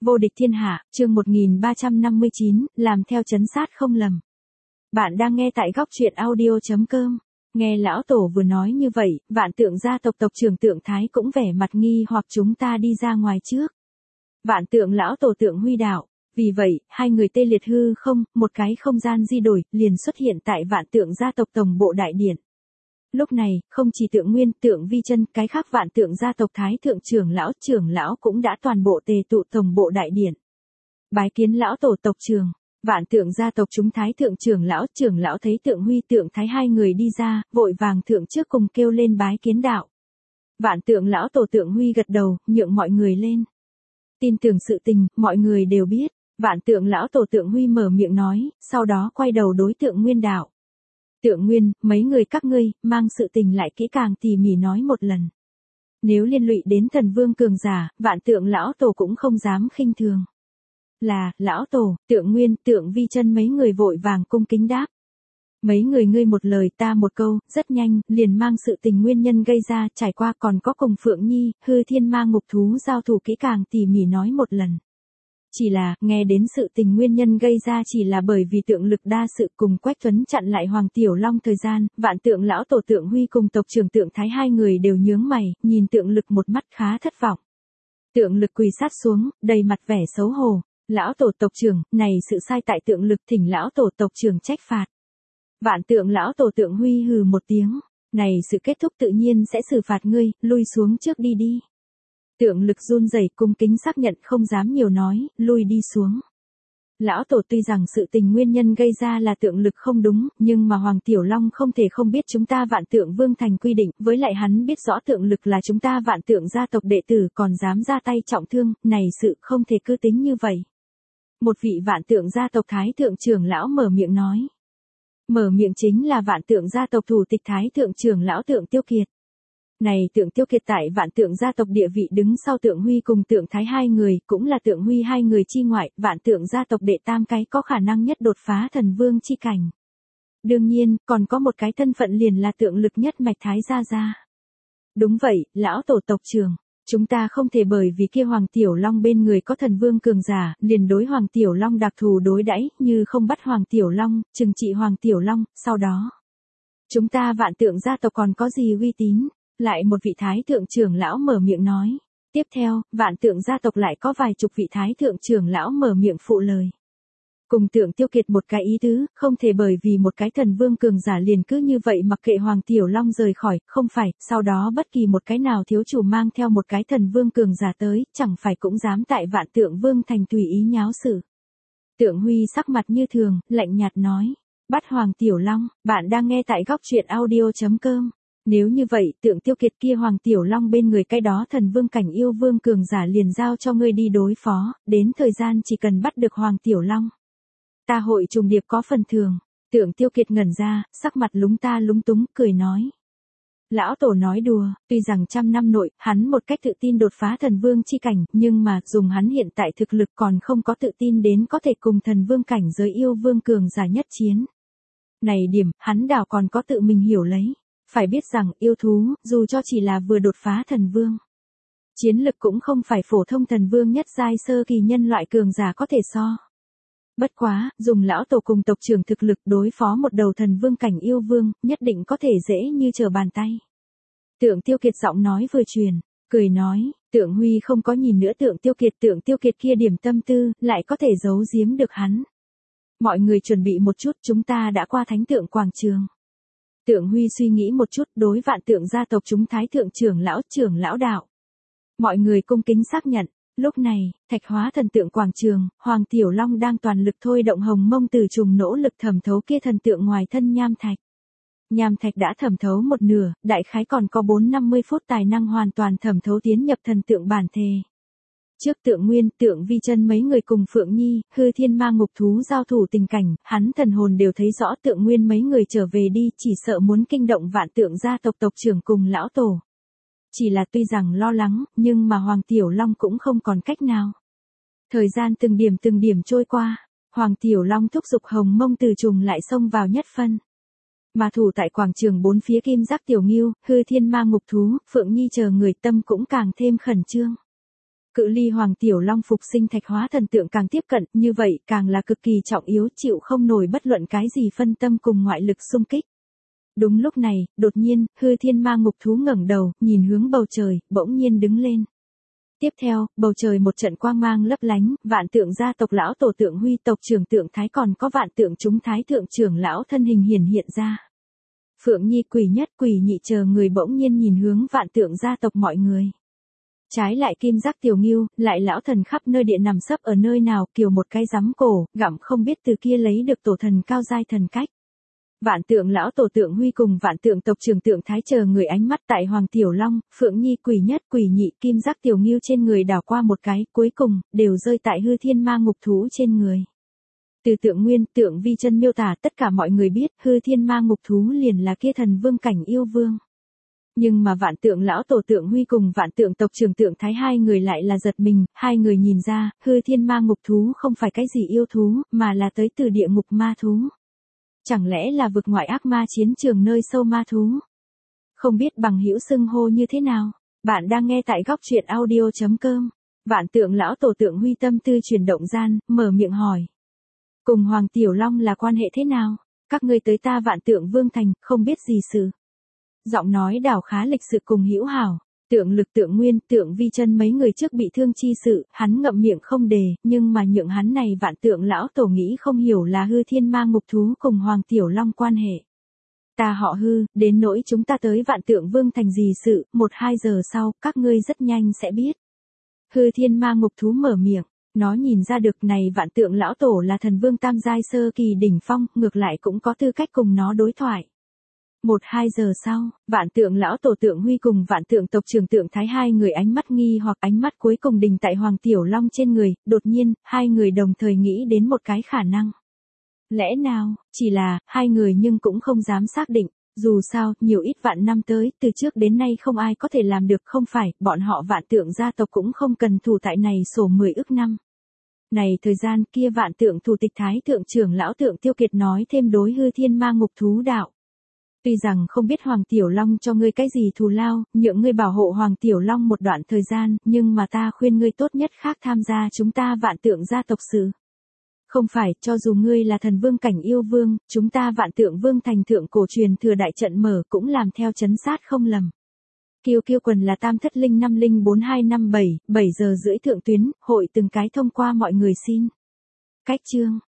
Vô địch thiên hạ, chương 1359, làm theo trấn sát không lầm. Bạn đang nghe tại góc truyện audio.com. Nghe lão tổ vừa nói như vậy, Vạn Tượng gia tộc tộc trưởng Tượng Thái cũng vẻ mặt nghi hoặc chúng ta đi ra ngoài trước. Vạn Tượng lão tổ Tượng Huy đạo. Vì vậy, hai người tê liệt hư không, một cái không gian di đổi, liền xuất hiện tại Vạn Tượng gia tộc tổng bộ đại điện. Lúc này, không chỉ Tượng Nguyên, Tượng Vi Chân, cái khác Vạn Tượng gia tộc Thái thượng trưởng lão cũng đã toàn bộ tề tụ tổng bộ đại điện. Bái kiến lão tổ tộc trưởng. Vạn Tượng gia tộc chúng Thái thượng trưởng lão thấy Tượng Huy Tượng Thái hai người đi ra, vội vàng thượng trước cùng kêu lên bái kiến đạo. Vạn Tượng lão tổ Tượng Huy gật đầu, nhượng mọi người lên. Tin tưởng sự tình, mọi người đều biết. Vạn Tượng lão tổ Tượng Huy mở miệng nói, sau đó quay đầu đối Tượng Nguyên đạo. Tượng Nguyên, mấy người các ngươi, mang sự tình lại kỹ càng tỉ mỉ nói một lần. Nếu liên lụy đến thần vương cường giả, Vạn Tượng lão tổ cũng không dám khinh thường. Là, lão tổ, Tượng Nguyên, Tượng Vi Chân mấy người vội vàng cung kính đáp. Mấy người ngươi một lời ta một câu, rất nhanh, liền mang sự tình nguyên nhân gây ra, trải qua còn có cùng Phượng Nhi, Hư Thiên Ma Ngục Thú giao thủ kỹ càng tỉ mỉ nói một lần. Chỉ là, nghe đến sự tình nguyên nhân gây ra chỉ là bởi vì Tượng Lực đa sự cùng Quách Tuấn chặn lại Hoàng Tiểu Long thời gian, Vạn Tượng lão tổ Tượng Huy cùng tộc trưởng Tượng Thái hai người đều nhướng mày, nhìn Tượng Lực một mắt khá thất vọng. Tượng Lực quỳ sát xuống, đầy mặt vẻ xấu hổ. Lão tổ tộc trưởng, này sự sai tại Tượng Lực, thỉnh lão tổ tộc trưởng trách phạt. Vạn Tượng lão tổ Tượng Huy hừ một tiếng, này sự kết thúc tự nhiên sẽ xử phạt ngươi, lui xuống trước đi đi. Tượng Lực run rẩy cung kính xác nhận không dám nhiều nói, lui đi xuống. Lão tổ tuy rằng sự tình nguyên nhân gây ra là Tượng Lực không đúng, nhưng mà Hoàng Tiểu Long không thể không biết chúng ta Vạn Tượng Vương thành quy định, với lại hắn biết rõ Tượng Lực là chúng ta Vạn Tượng gia tộc đệ tử còn dám ra tay trọng thương, này sự không thể cứ tính như vậy. Một vị Vạn Tượng gia tộc Thái thượng trưởng lão mở miệng nói. Mở miệng chính là Vạn Tượng gia tộc thủ tịch Thái thượng trưởng lão Tượng Tiêu Kiệt. Này Tượng Tiêu Kiệt tại Vạn Tượng gia tộc địa vị đứng sau Tượng Huy cùng Tượng Thái hai người, cũng là Tượng Huy hai người chi ngoại, Vạn Tượng gia tộc đệ tam cái có khả năng nhất đột phá thần vương chi cảnh. Đương nhiên, còn có một cái thân phận liền là Tượng Lực nhất mạch Thái gia gia. Đúng vậy, lão tổ tộc trưởng. Chúng ta không thể bởi vì kia Hoàng Tiểu Long bên người có thần vương cường giả, liền đối Hoàng Tiểu Long đặc thù đối đãi, như không bắt Hoàng Tiểu Long, trừng trị Hoàng Tiểu Long, sau đó. Chúng ta Vạn Tượng gia tộc còn có gì uy tín? Lại một vị Thái thượng trưởng lão mở miệng nói. Tiếp theo, Vạn Tượng gia tộc lại có vài chục vị Thái thượng trưởng lão mở miệng phụ lời. Cùng Tượng Tiêu Kiệt một cái ý tứ, không thể bởi vì một cái thần vương cường giả liền cứ như vậy mặc kệ Hoàng Tiểu Long rời khỏi, không phải, sau đó bất kỳ một cái nào thiếu chủ mang theo một cái thần vương cường giả tới, chẳng phải cũng dám tại Vạn Tượng Vương thành tùy ý nháo sự. Tượng Huy sắc mặt như thường, lạnh nhạt nói, bắt Hoàng Tiểu Long, bạn đang nghe tại góc truyện audio.com. Nếu như vậy, Tượng Tiêu Kiệt kia Hoàng Tiểu Long bên người cái đó thần vương cảnh yêu vương cường giả liền giao cho ngươi đi đối phó, đến thời gian chỉ cần bắt được Hoàng Tiểu Long. Ta hội trùng điệp có phần thường. Tượng Tiêu Kiệt ngẩn ra, sắc mặt lúng ta lúng túng, cười nói. Lão tổ nói đùa, tuy rằng trăm năm nội, hắn một cách tự tin đột phá thần vương chi cảnh, nhưng mà, dùng hắn hiện tại thực lực còn không có tự tin đến có thể cùng thần vương cảnh giới yêu vương cường giả nhất chiến. Này điểm, hắn đảo còn có tự mình hiểu lấy. Phải biết rằng, yêu thú, dù cho chỉ là vừa đột phá thần vương. Chiến lực cũng không phải phổ thông thần vương nhất giai sơ kỳ nhân loại cường giả có thể so. Bất quá, dùng lão tổ cùng tộc trưởng thực lực đối phó một đầu thần vương cảnh yêu vương, nhất định có thể dễ như trở bàn tay. Tượng Tiêu Kiệt giọng nói vừa truyền, cười nói, Tượng Huy không có nhìn nữa Tượng Tiêu Kiệt kia điểm tâm tư, lại có thể giấu giếm được hắn. Mọi người chuẩn bị một chút, chúng ta đã qua thánh tượng quảng trường. Tượng Huy suy nghĩ một chút, đối Vạn Tượng gia tộc chúng Thái thượng trưởng lão đạo. Mọi người cung kính xác nhận. Lúc này, Thạch Hóa thần tượng quảng trường, Hoàng Tiểu Long đang toàn lực thôi động hồng mông từ trùng nỗ lực thẩm thấu kia thần tượng ngoài thân nham thạch. Nham thạch đã thẩm thấu một nửa, đại khái còn có 4-50 phút tài năng hoàn toàn thẩm thấu tiến nhập thần tượng bản thể. Trước Tượng Nguyên, Tượng Vi Chân mấy người cùng Phượng Nhi, Hư Thiên Ma Ngục Thú giao thủ tình cảnh, hắn thần hồn đều thấy rõ Tượng Nguyên mấy người trở về đi, chỉ sợ muốn kinh động Vạn Tượng gia tộc tộc trưởng cùng lão tổ. Chỉ là tuy rằng lo lắng, nhưng mà Hoàng Tiểu Long cũng không còn cách nào. Thời gian từng điểm trôi qua, Hoàng Tiểu Long thúc giục hồng mông từ trùng lại xông vào nhất phân. Mà thủ tại quảng trường bốn phía Kim Giác Tiểu Ngưu, Hư Thiên Ma Ngục Thú, Phượng Nhi chờ người tâm cũng càng thêm khẩn trương. Cự ly Hoàng Tiểu Long phục sinh thạch hóa thần tượng càng tiếp cận, như vậy càng là cực kỳ trọng yếu, chịu không nổi bất luận cái gì phân tâm cùng ngoại lực xung kích. Đúng lúc này, đột nhiên, hư thiên ma ngục thú ngẩng đầu, nhìn hướng bầu trời, bỗng nhiên đứng lên. Tiếp theo, bầu trời một trận quang mang lấp lánh, vạn tượng gia tộc lão tổ Tượng Huy, tộc trưởng Tượng Thái, còn có vạn tượng chúng thái thượng trưởng lão thân hình hiện ra. Phượng Nhi, Quỷ Nhất, Quỷ Nhị chờ người bỗng nhiên nhìn hướng vạn tượng gia tộc mọi người. Trái lại Kim Giác Tiểu Ngưu, lại lão thần khắp nơi địa nằm sấp ở nơi nào, kiều một cái rắm cổ, gặm không biết từ kia lấy được tổ thần cao giai thần cách. Vạn tượng lão tổ Tượng Huy cùng vạn tượng tộc trưởng Tượng Thái chờ người ánh mắt tại Hoàng Tiểu Long, Phượng Nhi, Quỷ Nhất, Quỷ Nhị, Kim Giác Tiểu Ngưu trên người đảo qua một cái, cuối cùng đều rơi tại hư thiên ma ngục thú trên người. Từ Tượng Nguyên, Tượng Vi chân miêu tả, tất cả mọi người biết, hư thiên ma ngục thú liền là kia thần vương cảnh yêu vương. Nhưng mà vạn tượng lão tổ Tượng Huy cùng vạn tượng tộc trưởng Tượng Thái hai người lại là giật mình, hai người nhìn ra, hư thiên ma ngục thú không phải cái gì yêu thú, mà là tới từ địa ngục ma thú. Chẳng lẽ là vực ngoại ác ma chiến trường nơi sâu ma thú? Không biết bằng hữu xưng hô như thế nào? Bạn đang nghe tại góc truyện audio.com. Vạn tượng lão tổ Tượng Huy tâm tư chuyển động gian, mở miệng hỏi. Cùng Hoàng Tiểu Long là quan hệ thế nào? Các ngươi tới ta vạn tượng vương thành, không biết gì sự. Giọng nói đảo khá lịch sự cùng hữu hảo. Tượng Lực, Tượng Nguyên, Tượng Vi chân mấy người trước bị thương chi sự, hắn ngậm miệng không đề, nhưng mà nhượng hắn này vạn tượng lão tổ nghĩ không hiểu là hư thiên ma ngục thú cùng Hoàng Tiểu Long quan hệ. Ta họ Hư, đến nỗi chúng ta tới vạn tượng vương thành gì sự, 1-2 giờ sau, các ngươi rất nhanh sẽ biết. Hư thiên ma ngục thú mở miệng, nó nhìn ra được này vạn tượng lão tổ là thần vương tam giai sơ kỳ đỉnh phong, ngược lại cũng có tư cách cùng nó đối thoại. 1-2 giờ sau, vạn tượng lão tổ Tượng Huy cùng vạn tượng tộc trưởng Tượng Thái hai người ánh mắt nghi hoặc ánh mắt cuối cùng đình tại Hoàng Tiểu Long trên người, đột nhiên, hai người đồng thời nghĩ đến một cái khả năng. Lẽ nào, chỉ là, hai người nhưng cũng không dám xác định, dù sao, nhiều ít vạn năm tới, từ trước đến nay không ai có thể làm được, không phải, bọn họ vạn tượng gia tộc cũng không cần thủ tại này sổ 10 ức năm. Này thời gian kia vạn tượng thủ tịch Thái thượng trưởng lão Tượng Tiêu Kiệt nói thêm đối hư thiên ma ngục thú đạo. Tuy rằng không biết Hoàng Tiểu Long cho ngươi cái gì thù lao, nhượng ngươi bảo hộ Hoàng Tiểu Long một đoạn thời gian, nhưng mà ta khuyên ngươi tốt nhất khác tham gia chúng ta vạn tượng gia tộc sự. Không phải, cho dù ngươi là thần vương cảnh yêu vương, chúng ta vạn tượng vương thành thượng cổ truyền thừa đại trận mở cũng làm theo chấn sát không lầm. Kiêu Kiêu quần là tam thất linh 504-257, 7 giờ rưỡi thượng tuyến, hội từng cái thông qua mọi người xin. Cách chương.